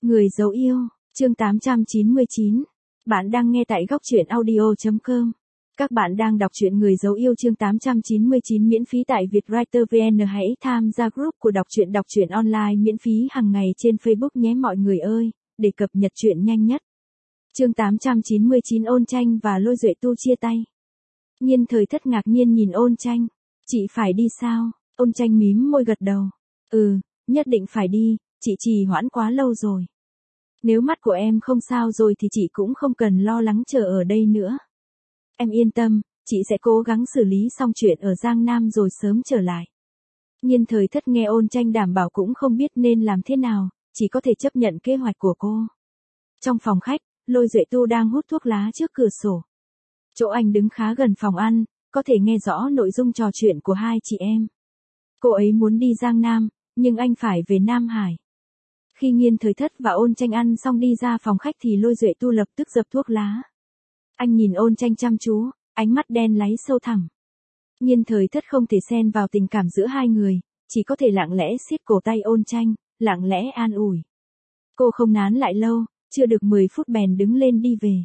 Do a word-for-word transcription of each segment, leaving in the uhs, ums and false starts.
Người dấu yêu, chương tám trăm chín mươi chín. Bạn đang nghe tại góc truyện audio chấm com. Các bạn đang đọc truyện Người dấu yêu chương tám trăm chín mươi chín miễn phí tại Vietwriter vê en. Hãy tham gia group của đọc truyện đọc truyện online miễn phí hàng ngày trên Facebook nhé mọi người ơi, để cập nhật truyện nhanh nhất. Chương tám trăm chín mươi chín Ôn Tranh và Lôi Duệ Tu chia tay. Nhiên Thời Thất ngạc nhiên nhìn Ôn Tranh. Chị phải đi sao? Ôn Tranh mím môi gật đầu. Ừ, nhất định phải đi, chị trì hoãn quá lâu rồi. Nếu mắt của em không sao rồi thì chị cũng không cần lo lắng chờ ở đây nữa. Em yên tâm, chị sẽ cố gắng xử lý xong chuyện ở Giang Nam rồi sớm trở lại. Nhiên Thời Thất nghe Ôn Tranh đảm bảo cũng không biết nên làm thế nào, chỉ có thể chấp nhận kế hoạch của cô. Trong phòng khách, Lôi Duệ Tu đang hút thuốc lá trước cửa sổ. Chỗ anh đứng khá gần phòng ăn, có thể nghe rõ nội dung trò chuyện của hai chị em. Cô ấy muốn đi Giang Nam, nhưng anh phải về Nam Hải. Khi Nhiên Thời Thất và Ôn Tranh ăn xong đi ra phòng khách thì Lôi Duệ Tu lập tức dập thuốc lá. Anh nhìn Ôn Tranh chăm chú, ánh mắt đen láy sâu thẳm. Nhiên Thời Thất không thể xen vào tình cảm giữa hai người, chỉ có thể lặng lẽ siết cổ tay Ôn Tranh, lặng lẽ an ủi. Cô không nán lại lâu, chưa được mười phút bèn đứng lên đi về.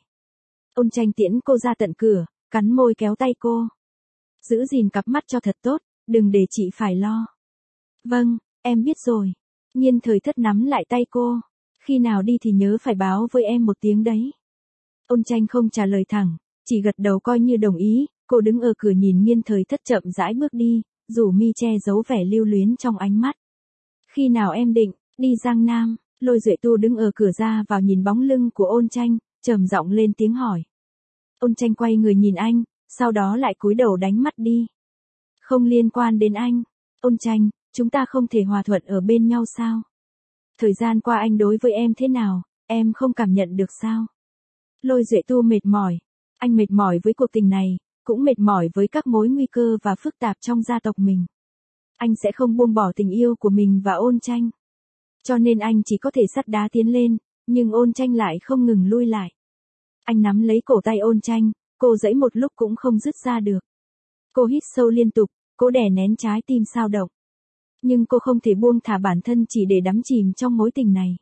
Ôn Tranh tiễn cô ra tận cửa, cắn môi kéo tay cô. Giữ gìn cặp mắt cho thật tốt, đừng để chị phải lo. Vâng, em biết rồi. Nhiên Thời Thất nắm lại tay cô. Khi nào đi thì nhớ phải báo với em một tiếng đấy. Ôn Tranh không trả lời thẳng, chỉ gật đầu coi như đồng ý. Cô đứng ở cửa nhìn Nhiên Thời Thất chậm rãi bước đi, rủ mi che giấu vẻ lưu luyến trong ánh mắt. Khi nào em định đi Giang Nam? Lôi Duệ Tu đứng ở cửa ra vào nhìn bóng lưng của Ôn Tranh, trầm giọng lên tiếng hỏi. Ôn Tranh quay người nhìn anh, sau đó lại cúi đầu đánh mắt đi. Không liên quan đến anh. Ôn Tranh, chúng ta không thể hòa thuận ở bên nhau sao? Thời gian qua anh đối với em thế nào, em không cảm nhận được sao? Lôi Duệ Tu mệt mỏi. Anh mệt mỏi với cuộc tình này, cũng mệt mỏi với các mối nguy cơ và phức tạp trong gia tộc mình. Anh sẽ không buông bỏ tình yêu của mình và Ôn Tranh. Cho nên anh chỉ có thể sắt đá tiến lên, nhưng Ôn Tranh lại không ngừng lui lại. Anh nắm lấy cổ tay Ôn Tranh, cô giãy một lúc cũng không dứt ra được. Cô hít sâu liên tục, cố đè nén trái tim xao động. Nhưng cô không thể buông thả bản thân chỉ để đắm chìm trong mối tình này.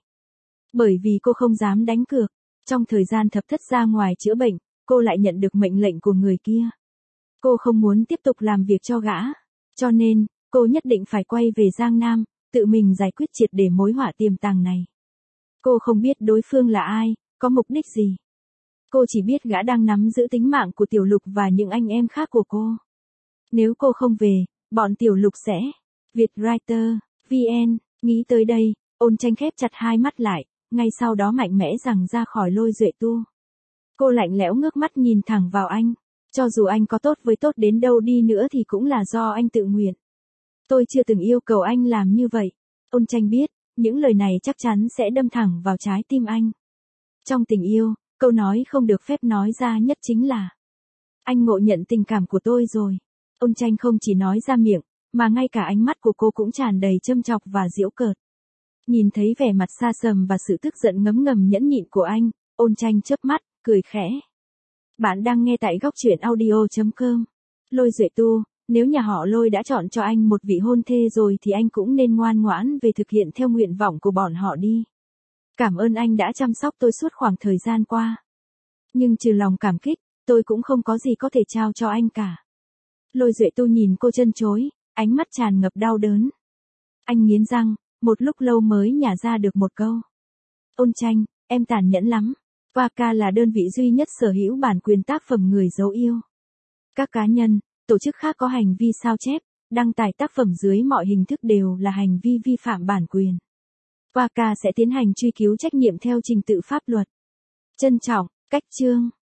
Bởi vì cô không dám đánh cược. Trong thời gian Thập Thất ra ngoài chữa bệnh, cô lại nhận được mệnh lệnh của người kia. Cô không muốn tiếp tục làm việc cho gã. Cho nên, cô nhất định phải quay về Giang Nam, tự mình giải quyết triệt để mối họa tiềm tàng này. Cô không biết đối phương là ai, có mục đích gì. Cô chỉ biết gã đang nắm giữ tính mạng của Tiểu Lục và những anh em khác của cô. Nếu cô không về, bọn Tiểu Lục sẽ... Vietwriter vê en. Nghĩ tới đây, Ôn Tranh khép chặt hai mắt lại, ngay sau đó mạnh mẽ giằng ra khỏi Lôi Duệ Tu. Cô lạnh lẽo ngước mắt nhìn thẳng vào anh. Cho dù anh có tốt với tốt đến đâu đi nữa thì cũng là do anh tự nguyện. Tôi chưa từng yêu cầu anh làm như vậy. Ôn Tranh biết, những lời này chắc chắn sẽ đâm thẳng vào trái tim anh. Trong tình yêu, câu nói không được phép nói ra nhất chính là: anh ngộ nhận tình cảm của tôi rồi. Ôn Tranh không chỉ nói ra miệng, mà ngay cả ánh mắt của cô cũng tràn đầy châm chọc và giễu cợt. Nhìn thấy vẻ mặt xa sầm và sự tức giận ngấm ngầm nhẫn nhịn của anh, Ôn Tranh chớp mắt, cười khẽ. Bạn đang nghe tại góc truyện audio chấm com. Lôi Duệ Tu, nếu nhà họ Lôi đã chọn cho anh một vị hôn thê rồi thì anh cũng nên ngoan ngoãn về thực hiện theo nguyện vọng của bọn họ đi. Cảm ơn anh đã chăm sóc tôi suốt khoảng thời gian qua. Nhưng trừ lòng cảm kích, tôi cũng không có gì có thể trao cho anh cả. Lôi Duệ Tu nhìn cô chân chối, ánh mắt tràn ngập đau đớn. Anh nghiến răng, một lúc lâu mới nhả ra được một câu. Ôn Tranh, em tàn nhẫn lắm. Waka là đơn vị duy nhất sở hữu bản quyền tác phẩm Người dấu yêu. Các cá nhân, tổ chức khác có hành vi sao chép, đăng tải tác phẩm dưới mọi hình thức đều là hành vi vi phạm bản quyền. Waka sẽ tiến hành truy cứu trách nhiệm theo trình tự pháp luật. Trân trọng, Cách Chương.